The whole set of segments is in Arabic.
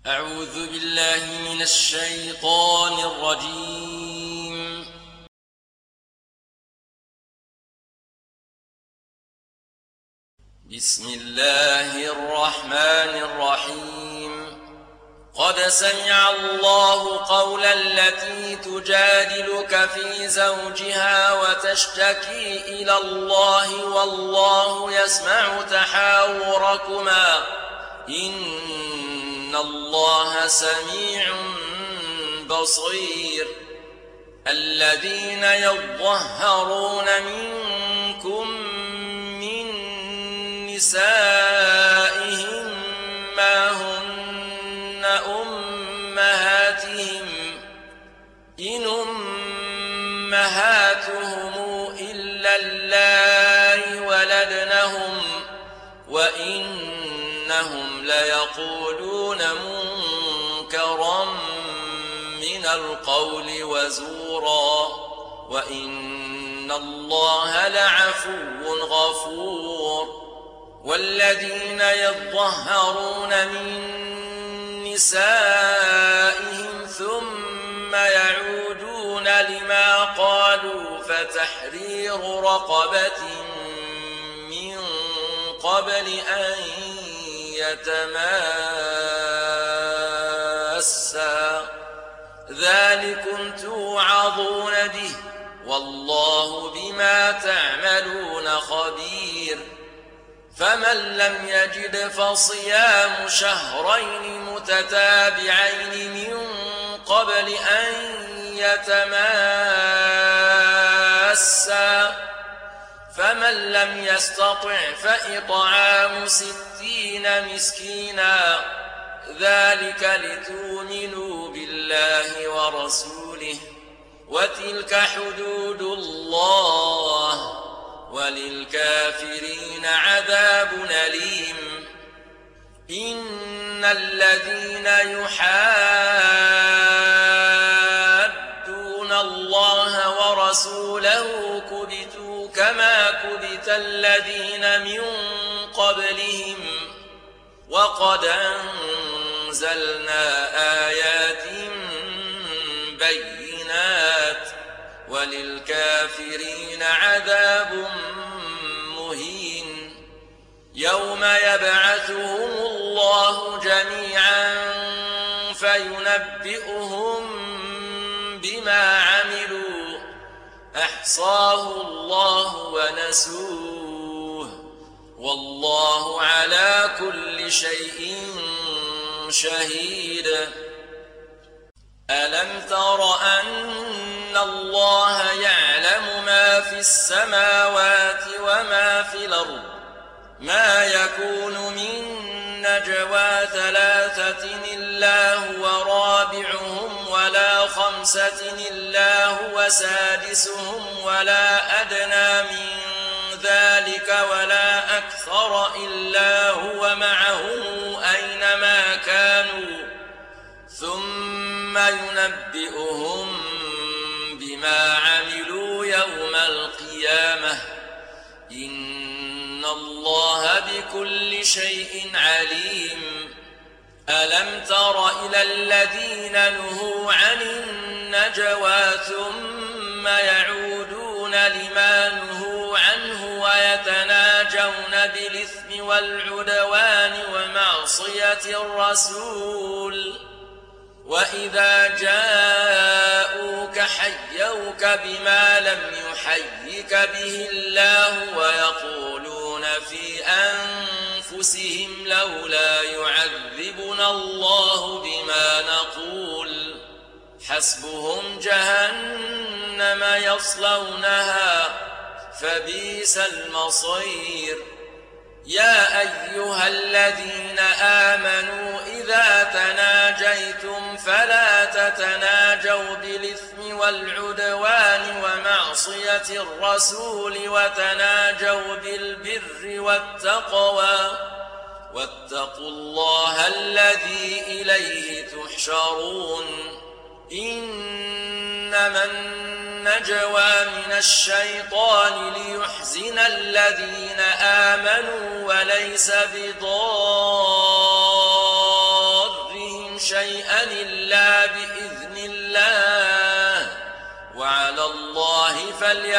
أعوذ بالله من الشيطان الرجيم. بسم الله الرحمن الرحيم. قد سمع الله قول التي تجادلك في زوجها وتشتكي إلى الله والله يسمع تحاوركما إن الله سميع بصير. الذين يظهرون منكم من نسائهم ما هن أمهاتهم إن أمهاتهم إلا اللائي ولدنهم وإنهم ليقولون منكرا من القول وزورا وإن الله لعفو غفور. والذين يظهرون من نسائهم ثم يعودون لما قالوا فتحرير رقبة من قبل أن يتماسا ذلكم توعظون به والله بما تعملون خبير. فمن لم يجد فصيام شهرين متتابعين من قبل أن يتماسا فمن لم يستطع فإطعام 60 مسكينا ذلك لتؤمنوا بالله ورسوله وتلك حدود الله وللكافرين عذاب أليم. إن الذين يحادون الله ورسوله كبتوا كما كبت الذين من قبلهم وقد أنزلنا آيات بينات وللكافرين عذاب مهين. يوم يبعثهم الله جميعا فينبئهم بما عملوا أحصاه الله ونسوه والله على كل شيء شهيد. ألم تر أن الله يعلم ما في السماوات وما في الأرض ما يكون من نجوى 3 إلا هو رابعهم ولا 5 إلا هو سادسهم ولا أدنى من ذلك ولا أكثر إلا هو معهم أينما كانوا ثم ينبئهم بما عملوا يوم القيامة إن الله بكل شيء عليم. ألم تر إلى الذين نهوا عن النجوى ثم يعودون لما نهوا عنه ويتناجون بالإثم والعدوان ومعصية الرسول وإذا جاءوك حيوك بما لم يحيك به الله ويقولون في أنفسهم لولا يعذبنا الله بما نقول حسبهم جهنم يصلونها فبئس المصير. يا أيها الذين آمنوا إذا تناجيتم فلا تتناجوا بالإثم والعدوان ومعصية الرسول وتناجوا بالبر والتقوى واتقوا الله الذي إليه تحشرون. إنما النجوى من الشيطان ليحزن الذين آمنوا وليس بضارهم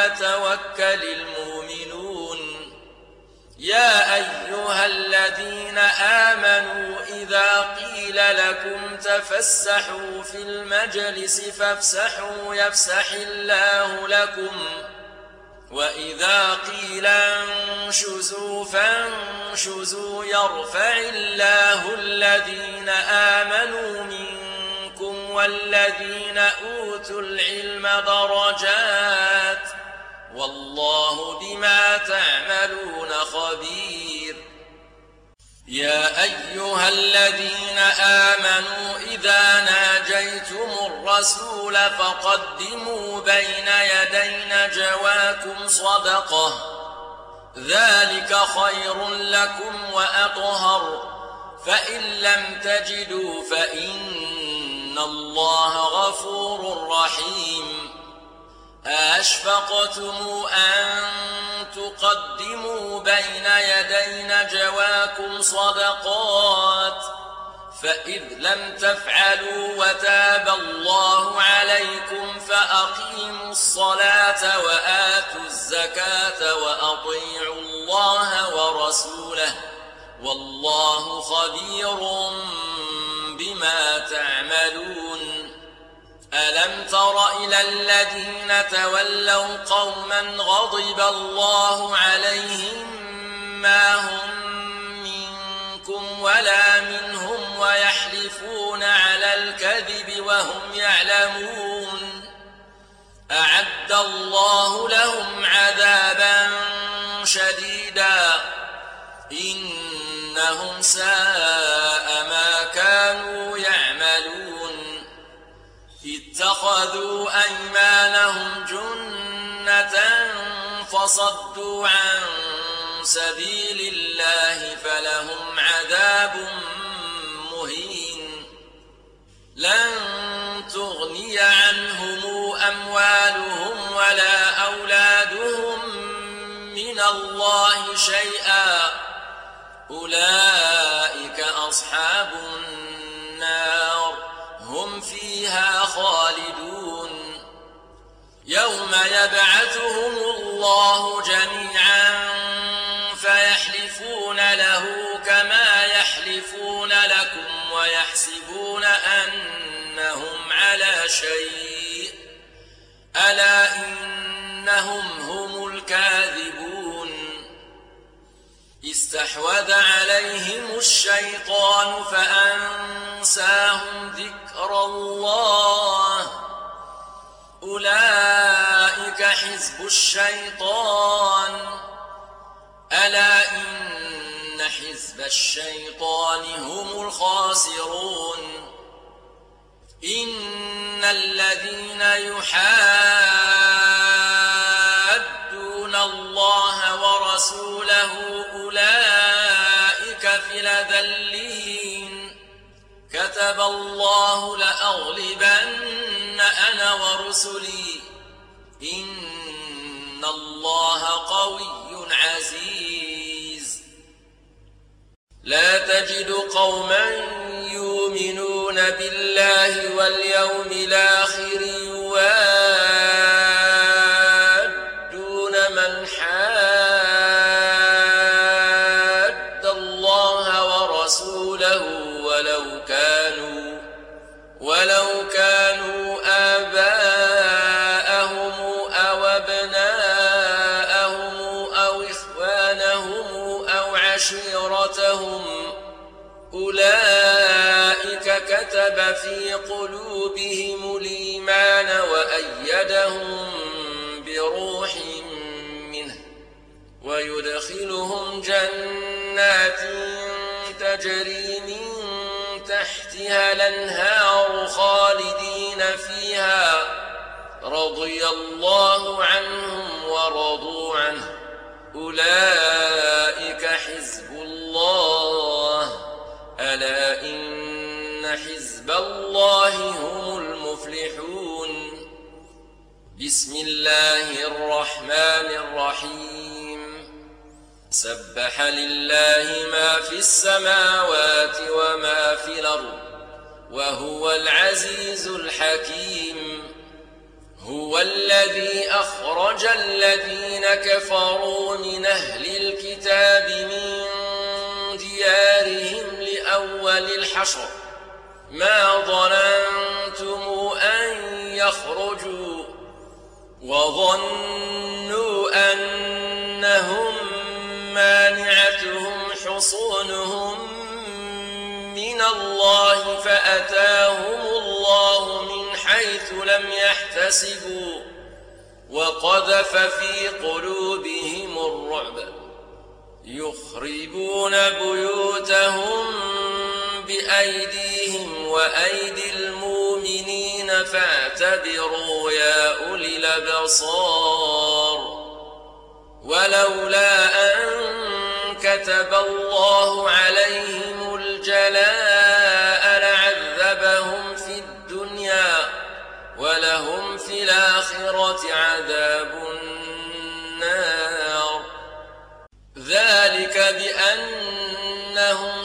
فليتوكل المؤمنون يا أيها الذين آمنوا إذا قيل لكم تفسحوا في المجلس فافسحوا يفسح الله لكم وإذا قيل انشزوا فانشزوا يرفع الله الذين آمنوا منكم والذين أوتوا العلم درجات والله بما تعملون خبير يا أيها الذين آمنوا إذا ناجيتم الرسول فقدموا بين يدي نجواكم صدقة ذلك خير لكم وأطهر فإن لم تجدوا فإن الله غفور رحيم أشفقتم أن تقدموا بين يدي نجواكم صدقات فإذ لم تفعلوا وتاب الله عليكم فأقيموا الصلاة وآتوا الزكاة وأطيعوا الله ورسوله والله خبير بما تعملون ألم تر إلى الذين تولوا قوما غضب الله عليهم ما هم منكم ولا منهم ويحلفون على الكذب وهم يعلمون أعد الله لهم عذابا شديدا إنهم ساء ما كانوا يعملون اتخذوا أيمانهم جنة فصدوا عن سبيل الله فلهم عذاب مهين لن تغني عنهم أموالهم ولا أولادهم من الله شيئا أولئك أصحاب النار هم فيها خالدون يوم يبعثهم الله جميعا فيحلفون له كما يحلفون لكم ويحسبون أنهم على شيء ألا إنهم هم الكاذبون استحوذ عليهم الشيطان فأنساهم ذكر الله أولئك حزب الشيطان ألا إن حزب الشيطان هم الخاسرون إن الذين يحادون الله ورسوله أولئك في الأذلين كتب الله لأغلبن أنا ورسلي إن الله قوي عزيز لا تجد قوما يؤمنون بالله واليوم الآخر يوادون من حاد الله ورسوله ولو كانوا آباءهم أو أبناءهم أو إخوانهم أو عشيرتهم أولئك كتب في قلوبهم الإيمان وأيدهم بروح منه ويدخلهم جنات تجري من تحتها الأنهار خالدين فيها رضي الله عنهم ورضوا عنه أولئك حزب الله ألا إن حزب الله هم المفلحون بسم الله الرحمن الرحيم سبح لله ما في السماوات وما في الأرض وهو العزيز الحكيم هو الذي أخرج الذين كفروا من أهل الكتاب من ديارهم لأول الحشر ما ظننتم أن يخرجوا وظنوا أنهم مانعتهم حصونهم من الله فأتاهم الله من حيث لم يحتسبوا وقذف في قلوبهم الرعب يخربون بيوتهم بأيديهم وأيدي المؤمنين فاعتبروا يا أولي الأبصار ولولا أن كتب الله عليهم الجلاء لعذبهم في الدنيا ولهم في الآخرة عذاب النار ذلك بأنهم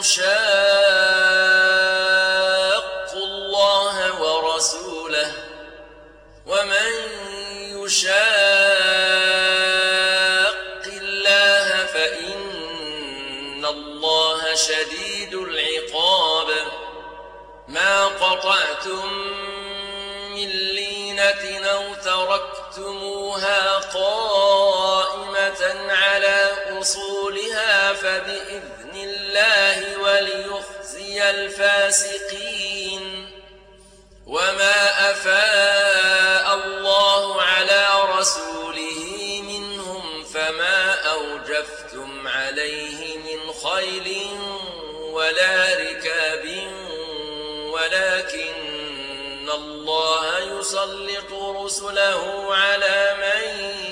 شاقوا الله ورسوله ومن يشاق الله فإن الله شديد العقاب ما قطعتم من لينة أو تركتموها قائمة على أصولها فبإذن الله وليخزي الفاسقين وما أفاء الله على رسوله منهم فما أوجفتم عليه من خيل ولا ركاب ولكن الله يسلط رسله على من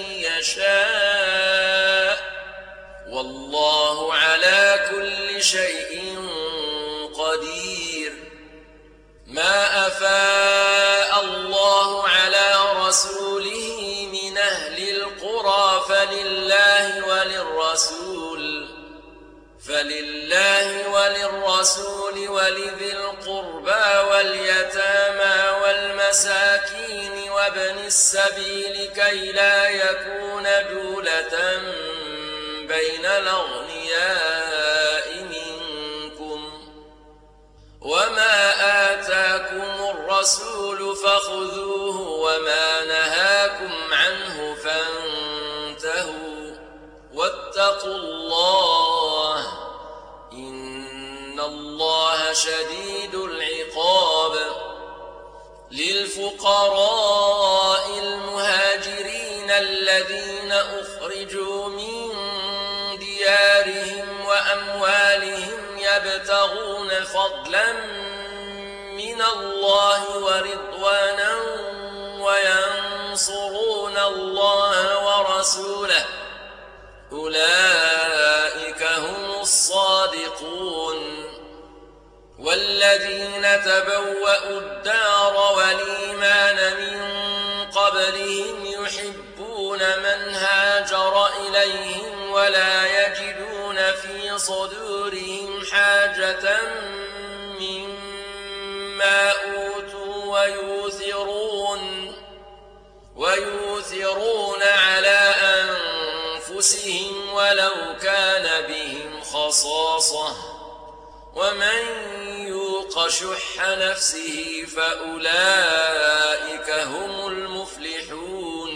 يشاء والله على كل شيء قدير ما أفاء الله على رسوله من أهل القرى فلله وللرسول ولذي القربى واليتامى والمساكين وابن السبيل كي لا يكون دولة بين الأغنياء منكم وما آتاكم الرسول فخذوه وما نهاكم عنه فانتهوا واتقوا الله إن الله شديد العقاب للفقراء المهاجرين الذين أخرجوا من ديارهم وأموالهم يبتغون فضلا من الله ورضوانا وينصرون الله ورسوله أولئك هم الصادقون والذين تبوأوا الدار والإيمان من قبلهم يحبون من هاجر إليهم ولا يجدون في صدورهم حاجة مما أوتوا ويؤثرون على أنفسهم ولو كان بهم خصاصة ومن يوق شح نفسه فأولئك هم المفلحون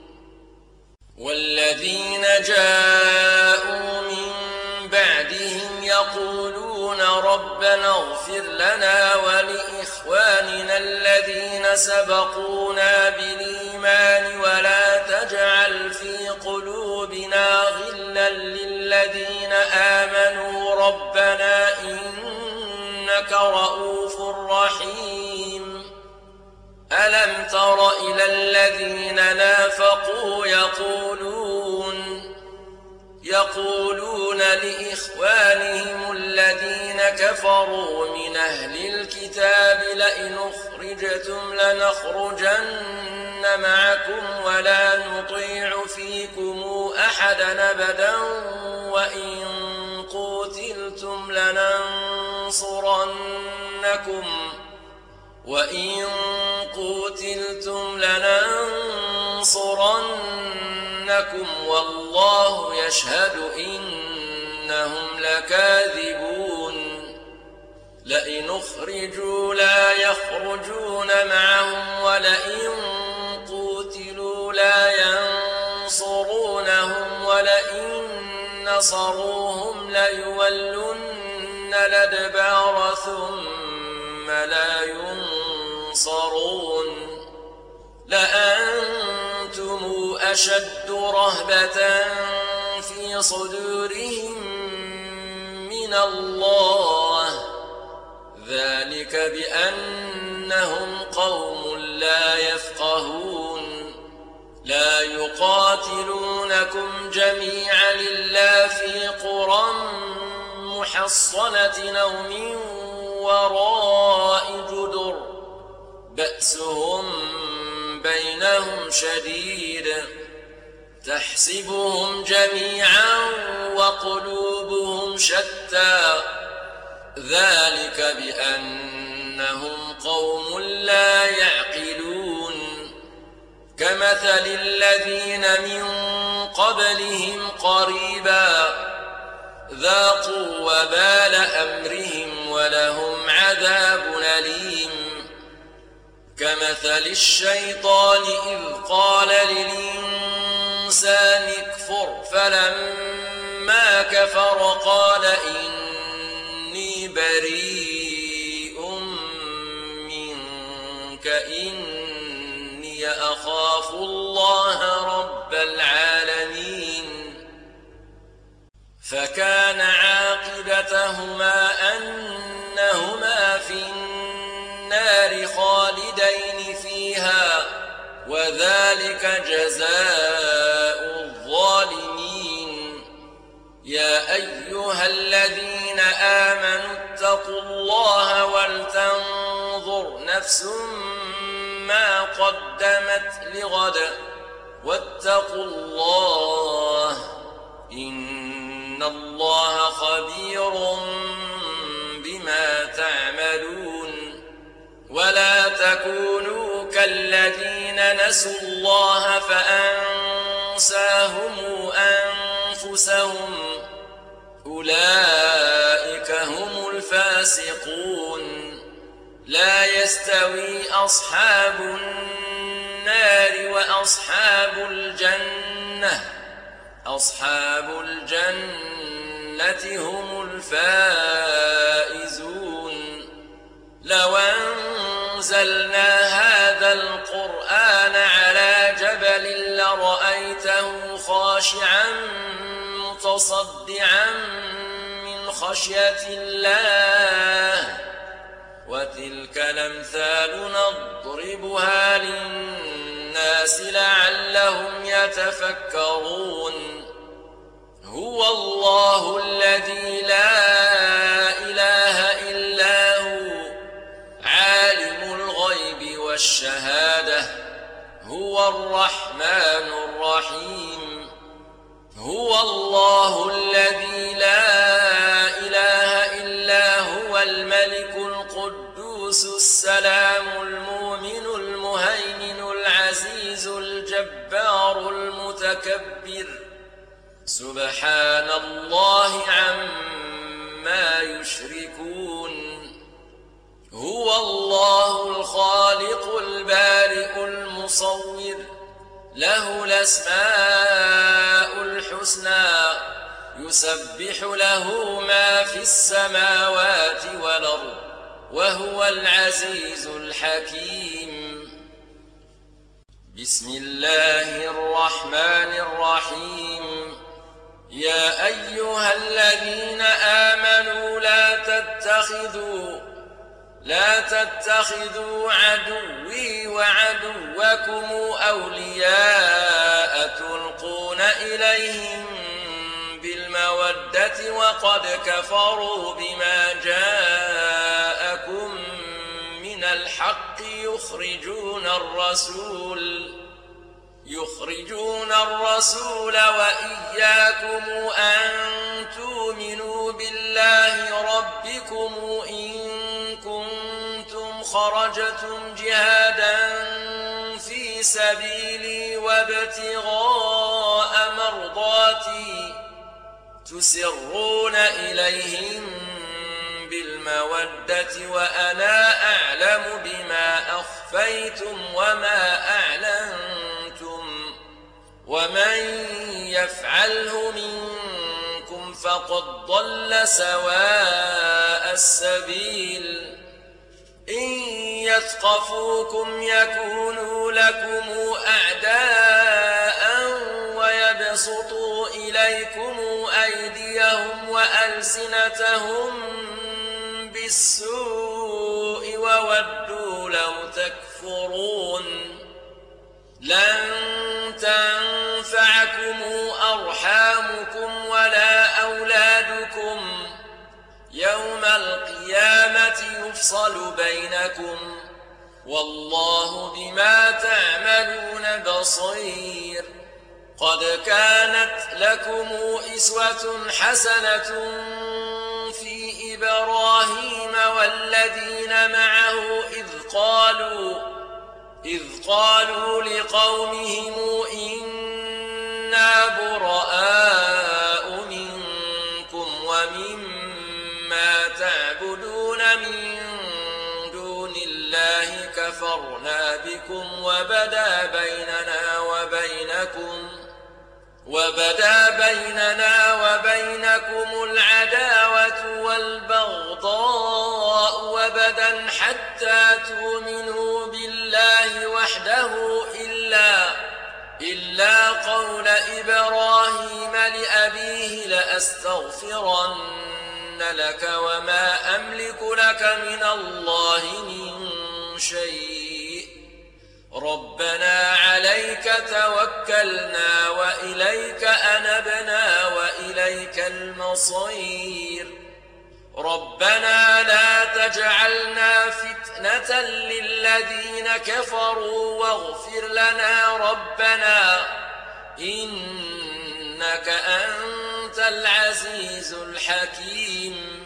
والذين جاءوا من بعدهم يقولون ربنا اغفر لنا ولإخواننا الذين سبقونا بالإيمان ولا تجعل في قلوبنا غلا للذين آمنوا ربنا إنك رؤوف رحيم ألم تر إلى الذين نافقوا يقولون لإخوانهم الذين كفروا من أهل الكتاب لئن أخرجتم لنخرجن معكم ولا نطيع فيكم أحدا أبدا وإن قوتلتم لننصرنكم وإن قوتلتم لننصرنكم والله يشهد إنهم لكاذبون لئن أخرجوا لا يخرجون معهم ولئن قوتلوا لا ينصرونهم ولئن نصروهم ليولن الأدبار ثم لا ينصرون لأنتم أشد رهبة في صدورهم من الله ذلك بأنهم قوم لا يفقهون لا يقاتلونكم جميعا إلا في قرى محصنة أو من وراء جدر بأسهم بينهم شديد تحسبهم جميعا وقلوبهم شتى ذلك بأنهم قوم لا يعقلون كمثل الذين من قبلهم قريبا ذاقوا وبال أمرهم ولهم عذاب أليم كمثل الشيطان إذ قال للإنسان اكفر فلما كفر قال إني بريء منك إني أخاف الله رب العالمين فكان عاقبتهما أنهما في النار خالدين فيها وذلك جزاء الظالمين يا أيها الذين آمنوا اتقوا الله ولتنظر نفس ما قدمت لغد واتقوا الله إن الله خبير بما تعملون ولا تكونوا كالذين نسوا الله فأنساهم أنفسهم أولئك هم الفاسقون لا يستوي أصحاب النار وأصحاب الجنة أصحاب الجنة هم الفائزون لو أنزلنا هذا القرآن على جبل لرأيته خاشعا متصدعا من خشية الله وتلك الأمثال نضربها للناس لعلهم يتفكرون هو الله الذي لا إله إلا هو عالم الغيب والشهادة هو الرحمن الرحيم هو الله الذي لا إله إلا هو الملك القدوس السلام المؤمن المهيمن العزيز الجبار المتكبر سبحان الله عما يشركون هو الله الخالق البارئ المصور له الأسماء الحسنى يسبح له ما في السماوات والأرض وهو العزيز الحكيم بسم الله الرحمن الرحيم يا أيها الذين آمنوا لا تتخذوا عدوي وعدوكم أولياء تلقون إليهم بالمودة وقد كفروا بما جاءكم من الحق يخرجون الرسول وإياكم أن تؤمنوا بالله ربكم إن كنتم خرجتم جهادا في سبيلي وابتغاء مرضاتي تسرون إليهم بالمودة وأنا أعلم بما أخفيتم وما أعلنتم ومن يفعله منكم فقد ضل سواء السبيل إن يثقفوكم يكونوا لكم أعداء ويبسطوا إليكم أيديهم وألسنتهم بالسوء وودوا لو تكفرون لن تنفعكم أرحامكم ولا أولادكم يوم القيامة يفصل بينكم والله بما تعملون بصير قد كانت لكم أسوة حسنة في إبراهيم والذين معه إذ قالوا لقومهم إنا براء منكم ومما تعبدون من دون الله كفرنا بكم وبدا بيننا وبينكم العداوة والبغضاء وبدا حتى تؤمنوا بالله وحده إلا قول إبراهيم لأبيه لأستغفرن لك وما أملك لك من الله من شيء ربنا عليك توكلنا وإليك أنبنا وإليك المصير ربنا لا تجعلنا فتنة للذين كفروا واغفر لنا ربنا إنك أنت العزيز الحكيم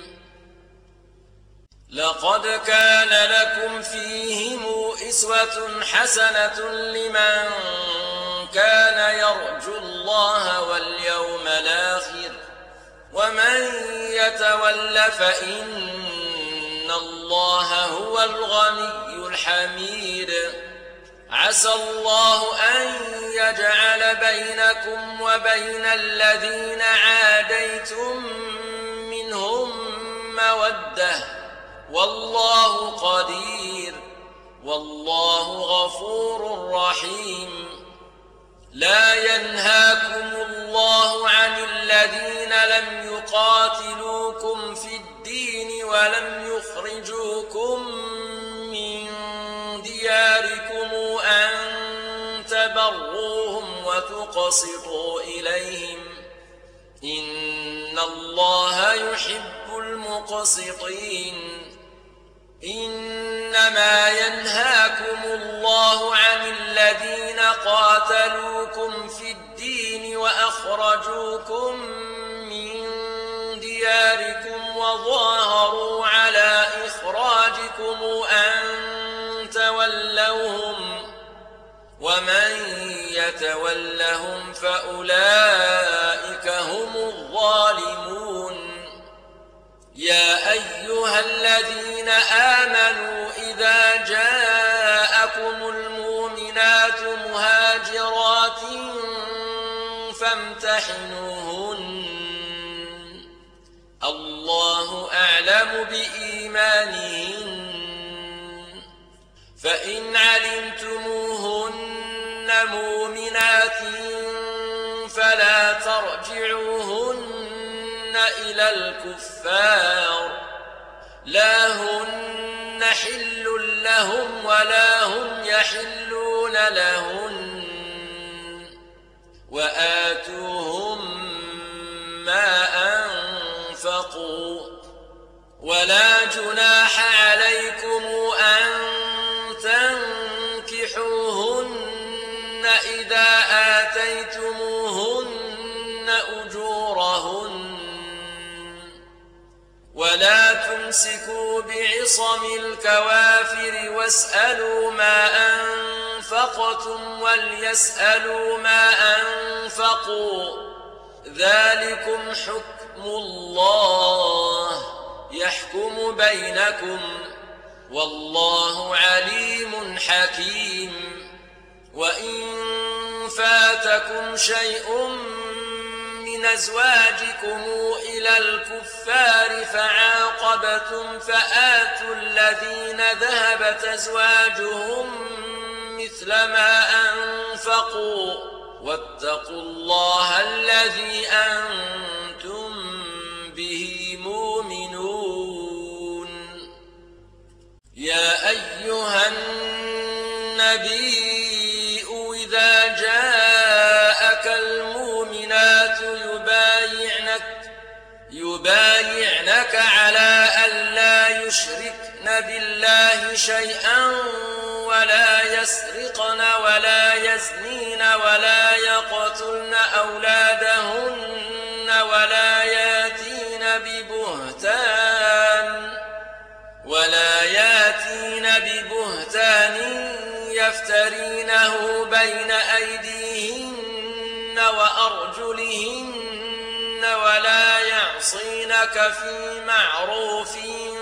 لقد كان لكم فيهم أسوة حسنة لمن كان يرجو الله واليوم الآخر ومن يتول فإن الله هو الغني الحميد عسى الله أن يجعل بينكم وبين الذين عاديتم منهم مودة والله قدير والله غفور رحيم لا ينهاكم الله عن الذين لم يقاتلوكم في الدين ولم يخرجوكم من دياركم أن تبروهم وتقسطوا إليهم إن الله يحب المقسطين إنما ينهاكم الله عن الذين قاتلوكم في الدين وأخرجوكم من دياركم وظاهروا على إخراجكم أن تولوهم ومن يتولهم فأولئك هم الظالمون يا أيها الذين آمنوا إذا جاءكم المؤمنات مهاجرات فامتحنوهن الله أعلم بإيمانهن فإن علمتموهن مؤمنات فلا ترجعوهن إلى الكفار لا هن حل لهم ولا هم يحلون لهن وآتوهم ما أنفقوا ولا جناح عليكم أن تنكحوهن إذا آتيتموهن أجورهن ولا تمسكوا بعصم الكوافر واسألوا ما أنفقتم وليسألوا ما أنفقوا ذلكم حكم الله يحكم بينكم والله عليم حكيم. وإن فاتكم شيء من أزواجكم إلى الكفار فعاقبتم فآتوا الذين ذهبت أزواجهم مثل ما أنفقوا واتقوا الله الذي أنتم به مؤمنون. يا أيها النبي إذا جاءك المؤمنات يبايعنك على ألا يشركن بالله شيئا ولا يسرقن ولا يزنين ولا يقتلن أولادهن ولا ياتين ببهتان يفترينه بين أيديهن وأرجلهن ولا يعصينك في معروف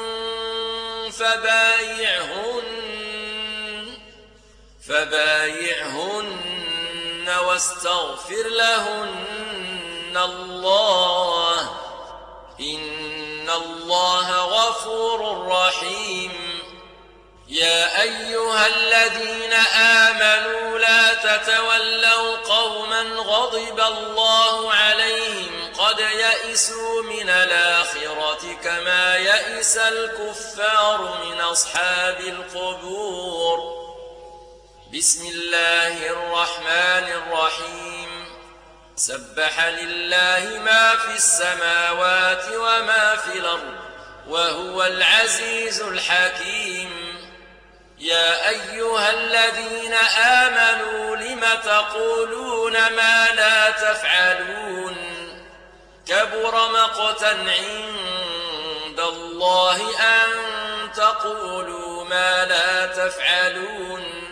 فبايعهن واستغفر لهن الله إن الله غفور رحيم. يا أيها الذين آمنوا لا تتولوا قوما غضب الله عليهم قد يئسوا من الآخرة كما يئس الكفار من أصحاب القبور. بسم الله الرحمن الرحيم. سبح لله ما في السماوات وما في الأرض وهو العزيز الحكيم. يا أيها الذين آمنوا لم تقولون ما لا تفعلون كبر مقتا عند الله أن تقولوا ما لا تفعلون.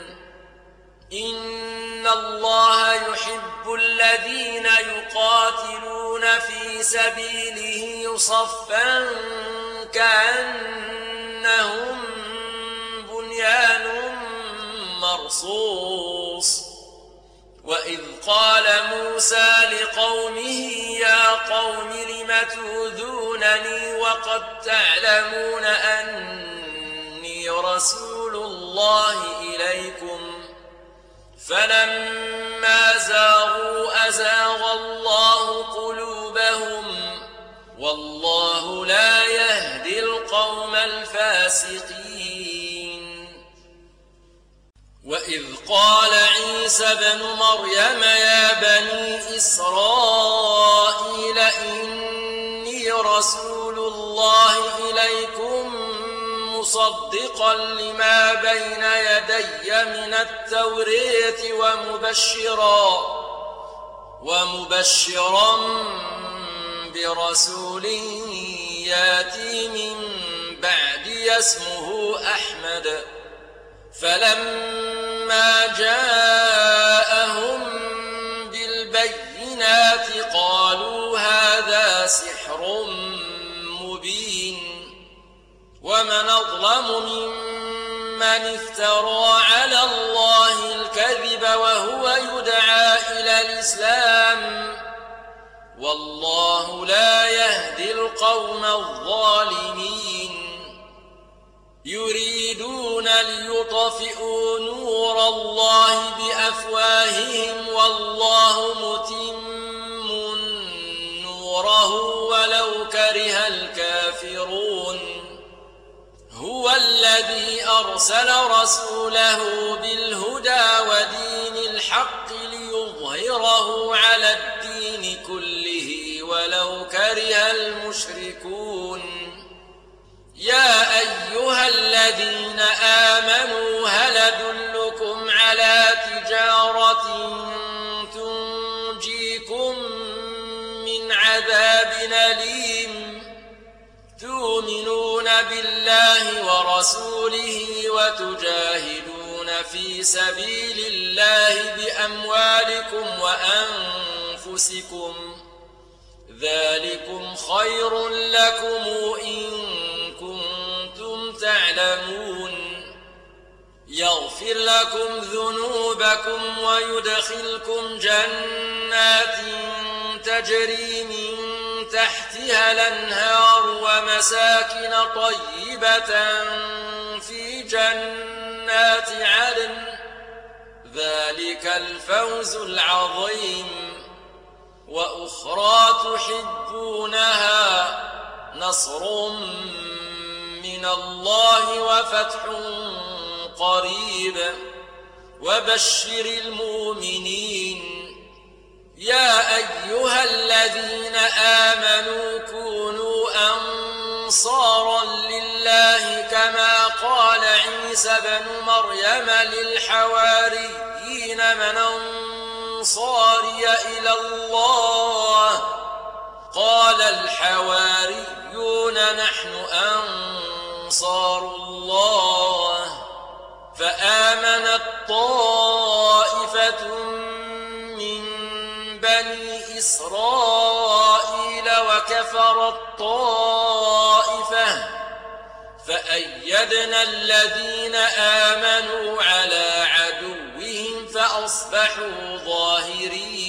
إن الله يحب الذين يقاتلون في سبيله صفا كأنهم بنيان مرصوص. وإذ قال موسى لقومه يا قوم لم تؤذونني وقد تعلمون أني رسول الله إليكم فلما زاغوا أزاغ الله قلوبهم والله لا يهدي القوم الفاسقين. وإذ قال عيسى ابن مريم يا بني إسرائيل إني رسول الله إليكم مصدقا لما بين يدي من التوراة ومبشرا برسول ياتي من بعدي اسمه أحمد. فلما جاءهم بالبينات قالوا هذا سحر مبين. ومن أظلم ممن افترى على الله الكذب وهو يدعى إلى الإسلام والله لا يهدي القوم الظالمين. يريدون ليطفئوا نور الله بأفواههم والله متم نوره ولو كره الكافرون. هو الذي أرسل رسوله بالهدى ودين الحق ليظهره على الدين كله ولو كره المشركون. يا أيها الذين آمنوا هل أدلكم على تجارة تنجيكم من عذاب أليم تؤمنون بالله ورسوله وتجاهدون في سبيل الله بأموالكم وأنفسكم ذلكم خير لكم إن كنتم تعلمون يغفر لكم ذنوبكم ويدخلكم جنات تجري من تحتها الأنهار ومساكن طيبة في جنات عدن ذلك الفوز العظيم وأخرى تحبونها نصر من الله وفتح قريب وبشر المؤمنين يا أيها الذين آمنوا كونوا أنصارا لله كما قال عيسى بن مريم للحواريين من أنصاري إلى الله قال الحواريون نحن أنصار الله فآمنت طائفة من بني إسرائيل وكفرت طائفة فأيدنا الذين آمنوا على عدوهم فأصبحوا ظاهرين